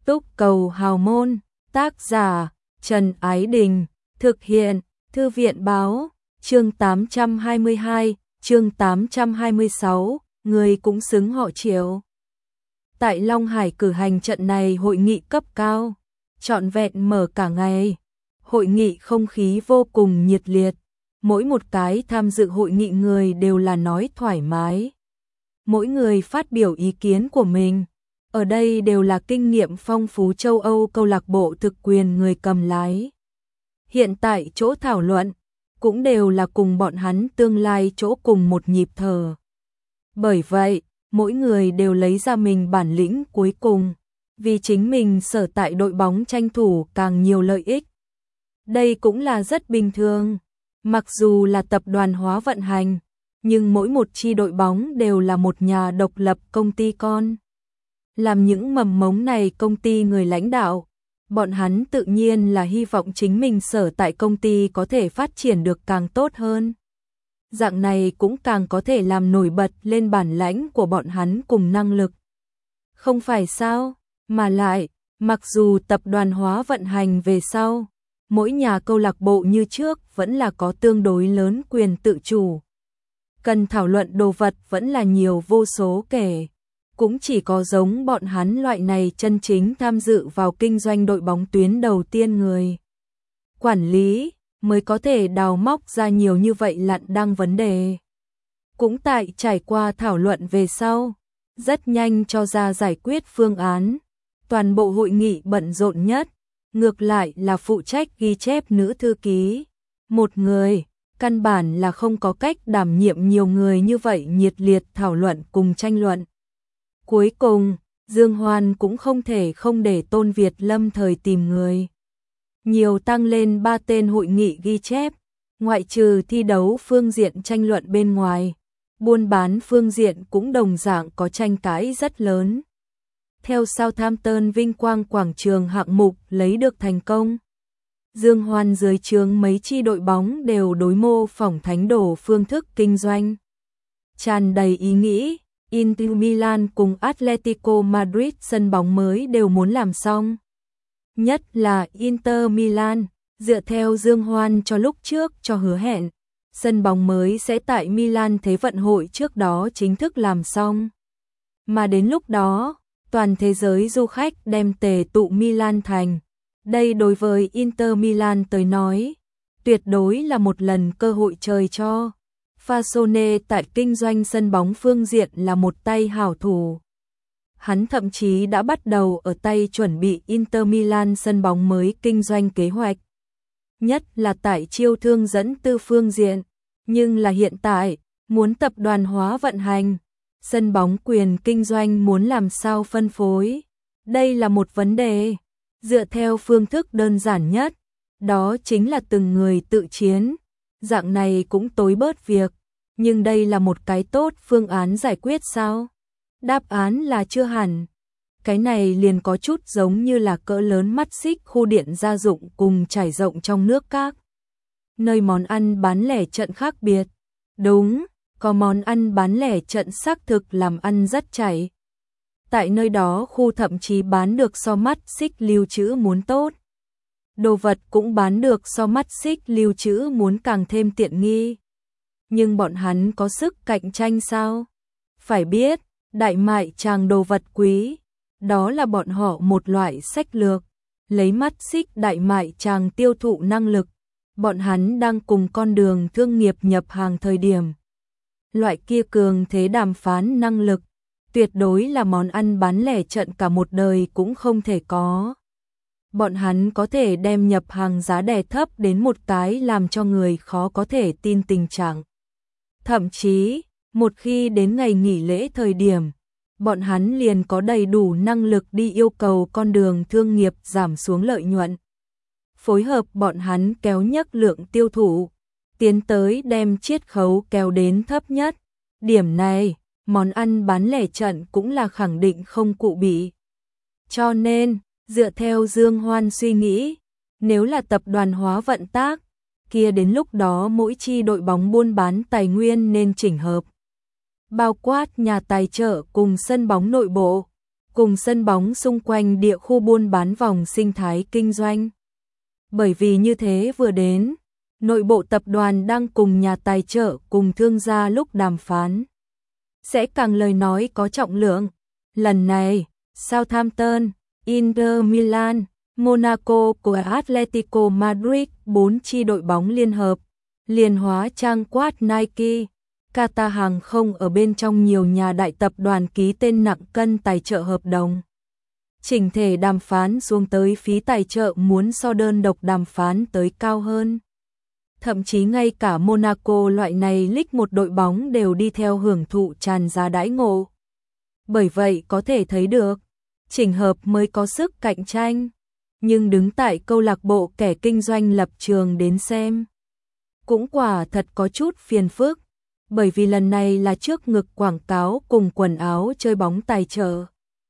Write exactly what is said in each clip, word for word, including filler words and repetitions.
Túc Cầu Hào Môn, tác giả Trần Ái Đình, thực hiện Thư viện Báo, chương tám trăm hai mươi hai, chương tám trăm hai mươi sáu, người cũng xứng họ Triệu. Tại Long Hải cử hành trận này hội nghị cấp cao, trọn vẹn mở cả ngày. Hội nghị không khí vô cùng nhiệt liệt, mỗi một cái tham dự hội nghị người đều là nói thoải mái. Mỗi người phát biểu ý kiến của mình. Ở đây đều là kinh nghiệm phong phú châu Âu câu lạc bộ thực quyền người cầm lái. Hiện tại chỗ thảo luận cũng đều là cùng bọn hắn tương lai chỗ cùng một nhịp thở. Bởi vậy, mỗi người đều lấy ra mình bản lĩnh cuối cùng, vì chính mình sở tại đội bóng tranh thủ càng nhiều lợi ích. Đây cũng là rất bình thường. Mặc dù là tập đoàn hóa vận hành, nhưng mỗi một chi đội bóng đều là một nhà độc lập công ty con. Làm những mầm mống này công ty người lãnh đạo, bọn hắn tự nhiên là hy vọng chính mình sở tại công ty có thể phát triển được càng tốt hơn. Dạng này cũng càng có thể làm nổi bật lên bản lãnh của bọn hắn cùng năng lực. Không phải sao, mà lại, mặc dù tập đoàn hóa vận hành về sau, mỗi nhà câu lạc bộ như trước vẫn là có tương đối lớn quyền tự chủ. Cần thảo luận đồ vật vẫn là nhiều vô số kể. Cũng chỉ có giống bọn hắn loại này chân chính tham dự vào kinh doanh đội bóng tuyến đầu tiên người quản lý mới có thể đào móc ra nhiều như vậy lận đăng vấn đề. Cũng tại trải qua thảo luận về sau, rất nhanh cho ra giải quyết phương án. Toàn bộ hội nghị bận rộn nhất, ngược lại là phụ trách ghi chép nữ thư ký. Một người, căn bản là không có cách đảm nhiệm nhiều người như vậy nhiệt liệt thảo luận cùng tranh luận. Cuối cùng, Dương Hoan cũng không thể không để Tôn Việt lâm thời tìm người. Nhiều tăng lên ba tên hội nghị ghi chép, ngoại trừ thi đấu phương diện tranh luận bên ngoài, buôn bán phương diện cũng đồng dạng có tranh cãi rất lớn. Theo Southampton vinh quang quảng trường hạng mục lấy được thành công, Dương Hoan dưới trướng mấy chi đội bóng đều đối mô phỏng thánh đồ phương thức kinh doanh. Tràn đầy ý nghĩ. Inter Milan cùng Atletico Madrid sân bóng mới đều muốn làm xong. Nhất là Inter Milan, dựa theo Dương Hoan cho lúc trước cho hứa hẹn, sân bóng mới sẽ tại Milan Thế vận hội trước đó chính thức làm xong. Mà đến lúc đó, toàn thế giới du khách đem tề tụ Milan thành. Đây đối với Inter Milan tới nói, tuyệt đối là một lần cơ hội trời cho. Fasone tại kinh doanh sân bóng phương diện là một tay hảo thủ. Hắn thậm chí đã bắt đầu ở tay chuẩn bị Inter Milan sân bóng mới kinh doanh kế hoạch. Nhất là tại chiêu thương dẫn tư phương diện. Nhưng là hiện tại, muốn tập đoàn hóa vận hành, sân bóng quyền kinh doanh muốn làm sao phân phối. Đây là một vấn đề. Dựa theo phương thức đơn giản nhất, đó chính là từng người tự chiến. Dạng này cũng tối bớt việc, nhưng đây là một cái tốt phương án giải quyết sao? Đáp án là chưa hẳn. Cái này liền có chút giống như là cỡ lớn mắt xích khu điện gia dụng cùng trải rộng trong nước các nơi món ăn bán lẻ trận khác biệt. Đúng, có món ăn bán lẻ trận xác thực làm ăn rất chảy. Tại nơi đó khu thậm chí bán được so mắt xích lưu trữ muốn tốt. Đồ vật cũng bán được so mắt xích lưu trữ muốn càng thêm tiện nghi. Nhưng bọn hắn có sức cạnh tranh sao? Phải biết, đại mại tràng đồ vật quý, đó là bọn họ một loại sách lược. Lấy mắt xích đại mại tràng tiêu thụ năng lực, bọn hắn đang cùng con đường thương nghiệp nhập hàng thời điểm. Loại kia cường thế đàm phán năng lực, tuyệt đối là món ăn bán lẻ trận cả một đời cũng không thể có. Bọn hắn có thể đem nhập hàng giá đè thấp đến một cái làm cho người khó có thể tin tình trạng. Thậm chí, một khi đến ngày nghỉ lễ thời điểm, bọn hắn liền có đầy đủ năng lực đi yêu cầu con đường thương nghiệp giảm xuống lợi nhuận. Phối hợp bọn hắn kéo nhấc lượng tiêu thụ, tiến tới đem chiết khấu kéo đến thấp nhất. Điểm này, món ăn bán lẻ trận cũng là khẳng định không cụ bị. Cho nên, dựa theo Dương Hoan suy nghĩ, nếu là tập đoàn hóa vận tác, kia đến lúc đó mỗi chi đội bóng buôn bán tài nguyên nên chỉnh hợp. Bao quát nhà tài trợ cùng sân bóng nội bộ, cùng sân bóng xung quanh địa khu buôn bán vòng sinh thái kinh doanh. Bởi vì như thế vừa đến, nội bộ tập đoàn đang cùng nhà tài trợ cùng thương gia lúc đàm phán. Sẽ càng lời nói có trọng lượng. Lần này, Southampton, Inter Milan, Monaco của Atletico Madrid, bốn chi đội bóng liên hợp, liền hóa trang quát Nike, Qatar hàng không ở bên trong nhiều nhà đại tập đoàn ký tên nặng cân tài trợ hợp đồng. Chỉnh thể đàm phán xuống tới phí tài trợ muốn so đơn độc đàm phán tới cao hơn. Thậm chí ngay cả Monaco loại này lích một đội bóng đều đi theo hưởng thụ tràn giá đãi ngộ. Bởi vậy có thể thấy được, chỉnh hợp mới có sức cạnh tranh. Nhưng đứng tại câu lạc bộ kẻ kinh doanh lập trường đến xem, cũng quả thật có chút phiền phức. Bởi vì lần này là trước ngực quảng cáo cùng quần áo chơi bóng tài trợ.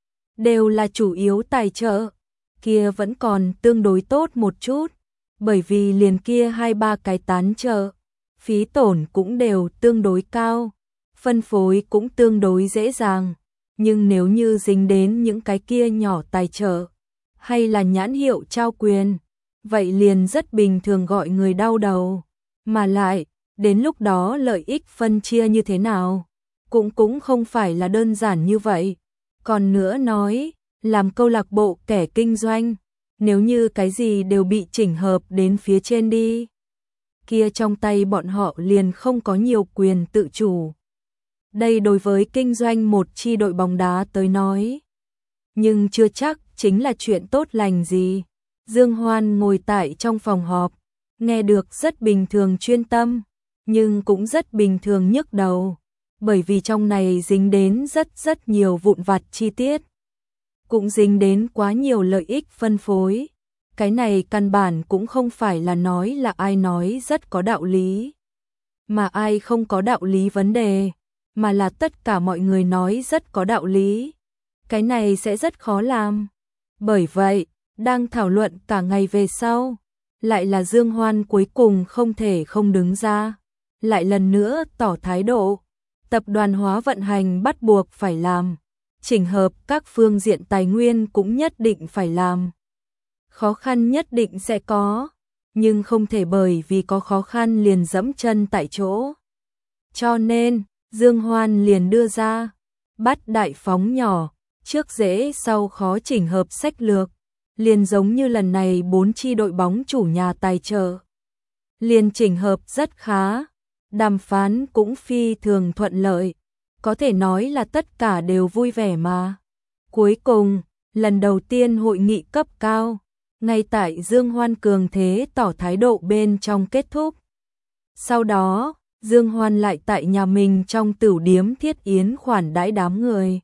Đều là chủ yếu tài trợ, kia vẫn còn tương đối tốt một chút. Bởi vì liền kia hai ba cái tán trợ, phí tổn cũng đều tương đối cao, phân phối cũng tương đối dễ dàng. Nhưng nếu như dính đến những cái kia nhỏ tài trợ, hay là nhãn hiệu trao quyền, vậy liền rất bình thường gọi người đau đầu. Mà lại, đến lúc đó lợi ích phân chia như thế nào, cũng cũng không phải là đơn giản như vậy. Còn nữa nói, làm câu lạc bộ kẻ kinh doanh, nếu như cái gì đều bị chỉnh hợp đến phía trên đi, kia trong tay bọn họ liền không có nhiều quyền tự chủ. Đây đối với kinh doanh một chi đội bóng đá tới nói, nhưng chưa chắc chính là chuyện tốt lành gì. Dương Hoan ngồi tại trong phòng họp, nghe được rất bình thường chuyên tâm, nhưng cũng rất bình thường nhức đầu, bởi vì trong này dính đến rất rất nhiều vụn vặt chi tiết, cũng dính đến quá nhiều lợi ích phân phối. Cái này căn bản cũng không phải là nói là ai nói rất có đạo lý, mà ai không có đạo lý vấn đề, mà là tất cả mọi người nói rất có đạo lý. Cái này sẽ rất khó làm. Bởi vậy, đang thảo luận cả ngày về sau, lại là Dương Hoan cuối cùng không thể không đứng ra, lại lần nữa tỏ thái độ. Tập đoàn hóa vận hành bắt buộc phải làm, chỉnh hợp các phương diện tài nguyên cũng nhất định phải làm. Khó khăn nhất định sẽ có, nhưng không thể bởi vì có khó khăn liền dẫm chân tại chỗ. Cho nên, Dương Hoan liền đưa ra, bắt đại phóng nhỏ, trước dễ sau khó chỉnh hợp sách lược, liền giống như lần này bốn chi đội bóng chủ nhà tài trợ. Liền chỉnh hợp rất khá, đàm phán cũng phi thường thuận lợi, có thể nói là tất cả đều vui vẻ mà. Cuối cùng, lần đầu tiên hội nghị cấp cao, ngay tại Dương Hoan cường thế tỏ thái độ bên trong kết thúc. Sau đó, Dương Hoan lại tại nhà mình trong tửu điếm thiết yến khoản đãi đám người.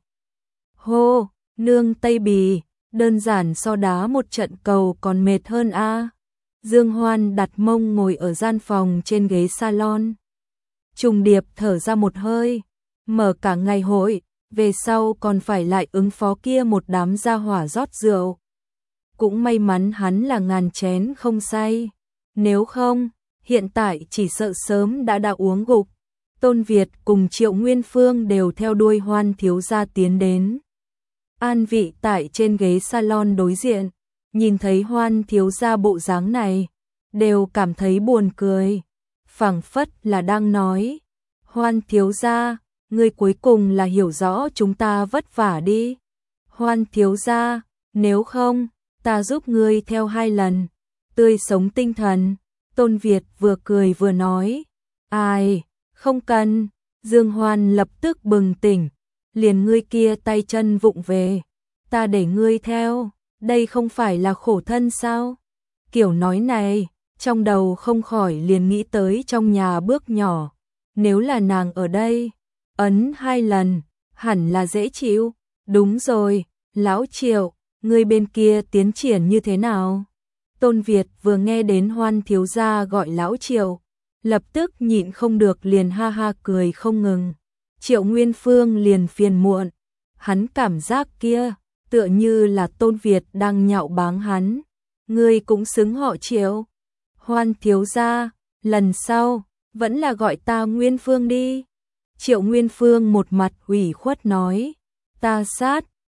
Hô, nương Tây Bì, đơn giản so đá một trận cầu còn mệt hơn a. Dương Hoan đặt mông ngồi ở gian phòng trên ghế salon. Trùng điệp thở ra một hơi, mở cả ngày hội, về sau còn phải lại ứng phó kia một đám gia hỏa rót rượu. Cũng may mắn hắn là ngàn chén không say, nếu không, hiện tại chỉ sợ sớm đã đã uống gục. Tôn Việt cùng Triệu Nguyên Phương đều theo đuôi Hoan thiếu gia tiến đến. An vị tại trên ghế salon đối diện, nhìn thấy Hoan thiếu gia bộ dáng này, đều cảm thấy buồn cười, phảng phất là đang nói, Hoan thiếu gia, ngươi cuối cùng là hiểu rõ chúng ta vất vả đi. Hoan thiếu gia, nếu không, ta giúp ngươi theo hai lần, tươi sống tinh thần. Tôn Việt vừa cười vừa nói, ai, không cần. Dương Hoan lập tức bừng tỉnh, liền ngươi kia tay chân vụng về, ta để ngươi theo, đây không phải là khổ thân sao? Kiểu nói này, trong đầu không khỏi liền nghĩ tới trong nhà bước nhỏ, nếu là nàng ở đây, ấn hai lần, hẳn là dễ chịu. Đúng rồi, lão Triệu, ngươi bên kia tiến triển như thế nào? Tôn Việt vừa nghe đến Hoan thiếu gia gọi lão Triệu, lập tức nhịn không được liền ha ha cười không ngừng. Triệu Nguyên Phương liền phiền muộn, hắn cảm giác kia, tựa như là Tôn Việt đang nhạo báng hắn. Ngươi cũng xứng họ Triệu. Hoan thiếu gia, lần sau, vẫn là gọi ta Nguyên Phương đi. Triệu Nguyên Phương một mặt ủy khuất nói, ta sát,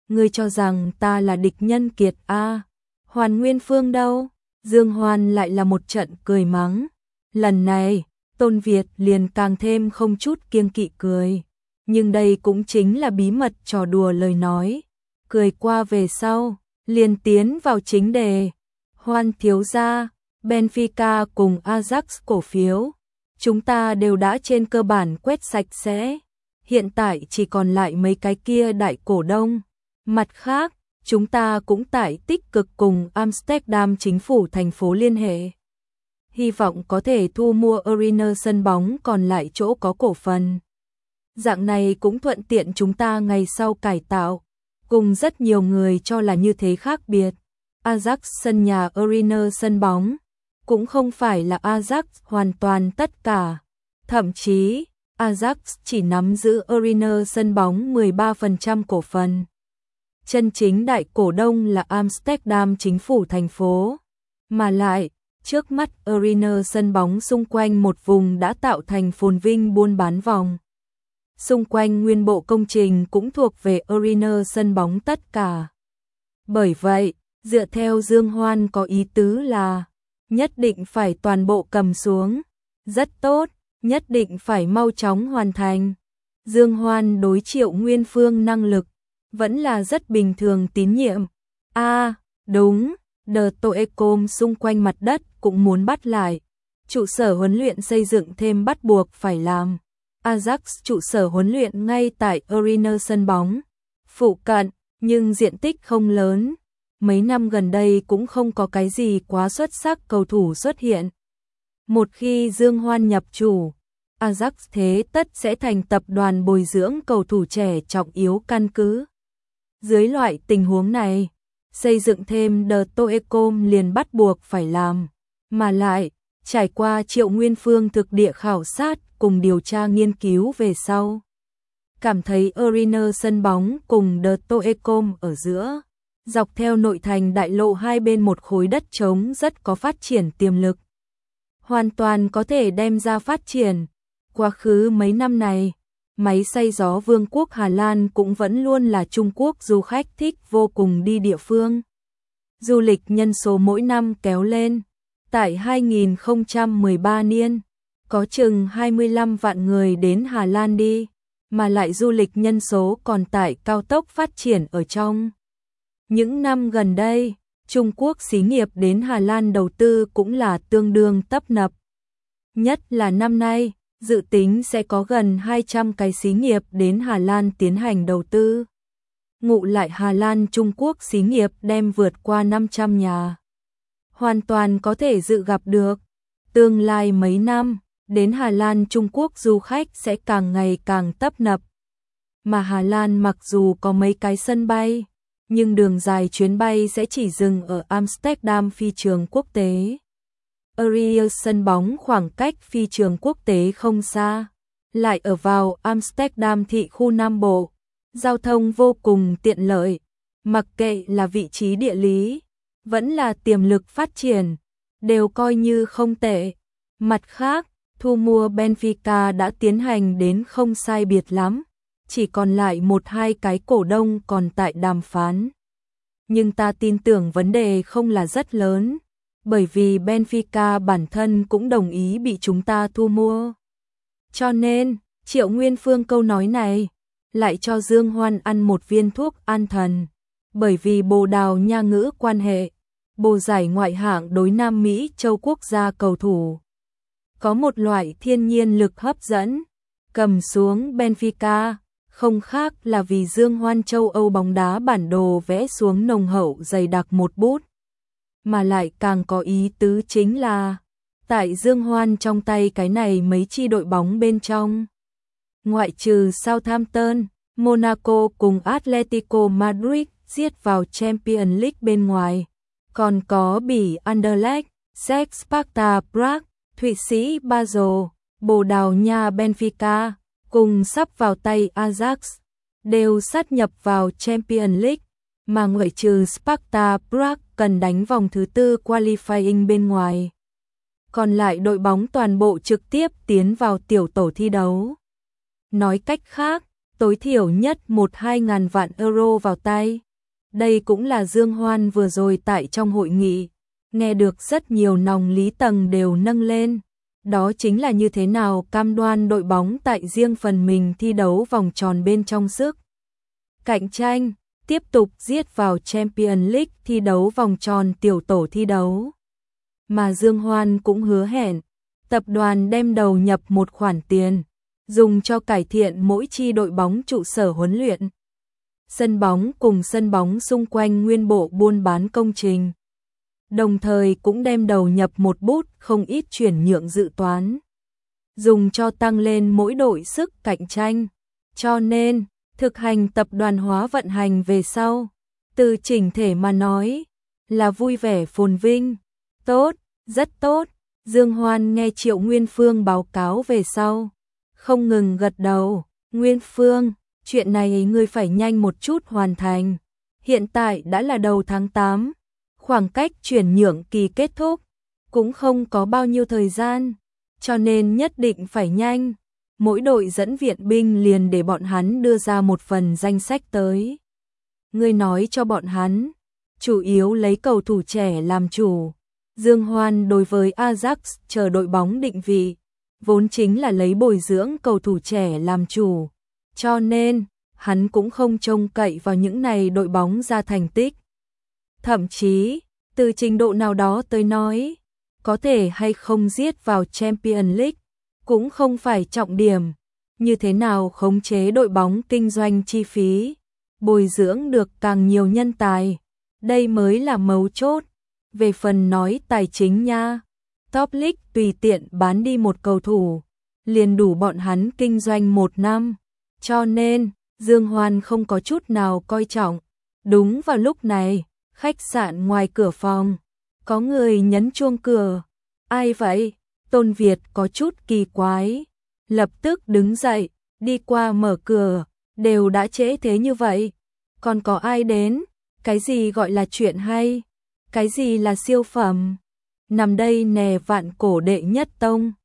ngươi cho rằng ta là địch nhân kiệt a? À, Hoàn Nguyên Phương đâu? Dương Hoan lại là một trận cười mắng. Lần này, Tôn Việt liền càng thêm không chút kiêng kỵ cười. Nhưng đây cũng chính là bí mật trò đùa lời nói. Cười qua về sau, liền tiến vào chính đề. Hoan thiếu gia, Benfica cùng Ajax cổ phiếu, chúng ta đều đã trên cơ bản quét sạch sẽ. Hiện tại chỉ còn lại mấy cái kia đại cổ đông. Mặt khác, chúng ta cũng tại tích cực cùng Amsterdam chính phủ thành phố liên hệ. Hy vọng có thể thu mua Arena sân bóng còn lại chỗ có cổ phần. Dạng này cũng thuận tiện chúng ta ngày sau cải tạo. Cùng rất nhiều người cho là như thế khác biệt. Ajax sân nhà Arena sân bóng cũng không phải là Ajax hoàn toàn tất cả. Thậm chí, Ajax chỉ nắm giữ Arena sân bóng mười ba phần trăm cổ phần. Chân chính đại cổ đông là Amsterdam chính phủ thành phố. Mà lại, trước mắt Arena sân bóng xung quanh một vùng đã tạo thành phồn vinh buôn bán vòng. Xung quanh nguyên bộ công trình cũng thuộc về Arena sân bóng tất cả. Bởi vậy, dựa theo Dương Hoan có ý tứ là nhất định phải toàn bộ cầm xuống. Rất tốt, nhất định phải mau chóng hoàn thành. Dương Hoan đối Triệu Nguyên Phương năng lực vẫn là rất bình thường tín nhiệm. A, à, đúng, The Toecom xung quanh mặt đất cũng muốn bắt lại. Trụ sở huấn luyện xây dựng thêm bắt buộc phải làm. Ajax trụ sở huấn luyện ngay tại Arena sân bóng phụ cận, nhưng diện tích không lớn. Mấy năm gần đây cũng không có cái gì quá xuất sắc cầu thủ xuất hiện. Một khi Dương Hoan nhập chủ, Ajax thế tất sẽ thành tập đoàn bồi dưỡng cầu thủ trẻ trọng yếu căn cứ. Dưới loại tình huống này, xây dựng thêm The Toecom liền bắt buộc phải làm. Mà lại, trải qua Triệu Nguyên Phương thực địa khảo sát cùng điều tra nghiên cứu về sau. Cảm thấy Arena sân bóng cùng The Toecom ở giữa, dọc theo nội thành đại lộ hai bên một khối đất trống rất có phát triển tiềm lực. Hoàn toàn có thể đem ra phát triển. Quá khứ mấy năm này, máy xay gió Vương quốc Hà Lan cũng vẫn luôn là Trung Quốc du khách thích vô cùng đi địa phương. Du lịch nhân số mỗi năm kéo lên. Tại hai nghìn không trăm mười ba niên, có chừng hai mươi lăm vạn người đến Hà Lan đi, mà lại du lịch nhân số còn tại cao tốc phát triển ở trong. Những năm gần đây, Trung Quốc xí nghiệp đến Hà Lan đầu tư cũng là tương đương tấp nập. Nhất là năm nay, dự tính sẽ có gần hai trăm cái xí nghiệp đến Hà Lan tiến hành đầu tư. Ngụ lại Hà Lan Trung Quốc xí nghiệp đem vượt qua năm trăm nhà. Hoàn toàn có thể dự gặp được. Tương lai mấy năm, đến Hà Lan Trung Quốc du khách sẽ càng ngày càng tấp nập. Mà Hà Lan mặc dù có mấy cái sân bay, nhưng đường dài chuyến bay sẽ chỉ dừng ở Amsterdam phi trường quốc tế. Aries sân bóng khoảng cách phi trường quốc tế không xa, lại ở vào Amsterdam thị khu Nam Bộ. Giao thông vô cùng tiện lợi, mặc kệ là vị trí địa lý, vẫn là tiềm lực phát triển, đều coi như không tệ. Mặt khác, thu mua Benfica đã tiến hành đến không sai biệt lắm, chỉ còn lại một hai cái cổ đông còn tại đàm phán. Nhưng ta tin tưởng vấn đề không là rất lớn, bởi vì Benfica bản thân cũng đồng ý bị chúng ta thu mua. Cho nên, Triệu Nguyên Phương câu nói này lại cho Dương Hoan ăn một viên thuốc an thần, bởi vì Bồ Đào Nha ngữ quan hệ, Bồ giải ngoại hạng đối Nam Mỹ châu quốc gia cầu thủ. Có một loại thiên nhiên lực hấp dẫn, cầm xuống Benfica, không khác là vì Dương Hoan châu Âu bóng đá bản đồ vẽ xuống nồng hậu dày đặc một bút. Mà lại càng có ý tứ chính là, tại Dương Hoan trong tay cái này mấy chi đội bóng bên trong. Ngoại trừ Southampton, Monaco cùng Atletico Madrid giết vào Champions League bên ngoài, còn có Bỉ Anderlecht, Séc Sparta Prague, Thụy Sĩ Basel, Bồ Đào Nha Benfica, cùng sắp vào tay Ajax, đều sát nhập vào Champions League, mà ngoại trừ Sparta Prague cần đánh vòng thứ tư qualifying bên ngoài. Còn lại đội bóng toàn bộ trực tiếp tiến vào tiểu tổ thi đấu. Nói cách khác, tối thiểu nhất một hai ngàn vạn euro vào tay. Đây cũng là Dương Hoan vừa rồi tại trong hội nghị, nghe được rất nhiều nòng lý tầng đều nâng lên. Đó chính là như thế nào cam đoan đội bóng tại riêng phần mình thi đấu vòng tròn bên trong sức cạnh tranh, tiếp tục giết vào Champions League thi đấu vòng tròn tiểu tổ thi đấu. Mà Dương Hoan cũng hứa hẹn, tập đoàn đem đầu nhập một khoản tiền, dùng cho cải thiện mỗi chi đội bóng trụ sở huấn luyện, sân bóng cùng sân bóng xung quanh nguyên bộ buôn bán công trình. Đồng thời cũng đem đầu nhập một bút không ít chuyển nhượng dự toán, dùng cho tăng lên mỗi đội sức cạnh tranh. Cho nên, thực hành tập đoàn hóa vận hành về sau, từ chỉnh thể mà nói, là vui vẻ phồn vinh, tốt, rất tốt. Dương Hoan nghe Triệu Nguyên Phương báo cáo về sau, không ngừng gật đầu. Nguyên Phương, chuyện này ngươi phải nhanh một chút hoàn thành. Hiện tại đã là đầu tháng tám, khoảng cách chuyển nhượng kỳ kết thúc, cũng không có bao nhiêu thời gian, cho nên nhất định phải nhanh. Mỗi đội dẫn viện binh liền để bọn hắn đưa ra một phần danh sách tới. Ngươi nói cho bọn hắn, chủ yếu lấy cầu thủ trẻ làm chủ. Dương Hoan đối với Ajax chờ đội bóng định vị, vốn chính là lấy bồi dưỡng cầu thủ trẻ làm chủ. Cho nên, hắn cũng không trông cậy vào những này đội bóng ra thành tích. Thậm chí, từ trình độ nào đó tới nói, có thể hay không giết vào Champions League, cũng không phải trọng điểm. Như thế nào khống chế đội bóng kinh doanh chi phí, bồi dưỡng được càng nhiều nhân tài, đây mới là mấu chốt. Về phần nói tài chính nha, Top League tùy tiện bán đi một cầu thủ, liền đủ bọn hắn kinh doanh một năm. Cho nên, Dương Hoan không có chút nào coi trọng. Đúng vào lúc này, khách sạn ngoài cửa phòng, có người nhấn chuông cửa. Ai vậy? Tôn Việt có chút kỳ quái, lập tức đứng dậy, đi qua mở cửa. Đều đã trễ thế như vậy, còn có ai đến? Cái gì gọi là chuyện hay? Cái gì là siêu phẩm? Nằm đây nè vạn cổ đệ nhất tông.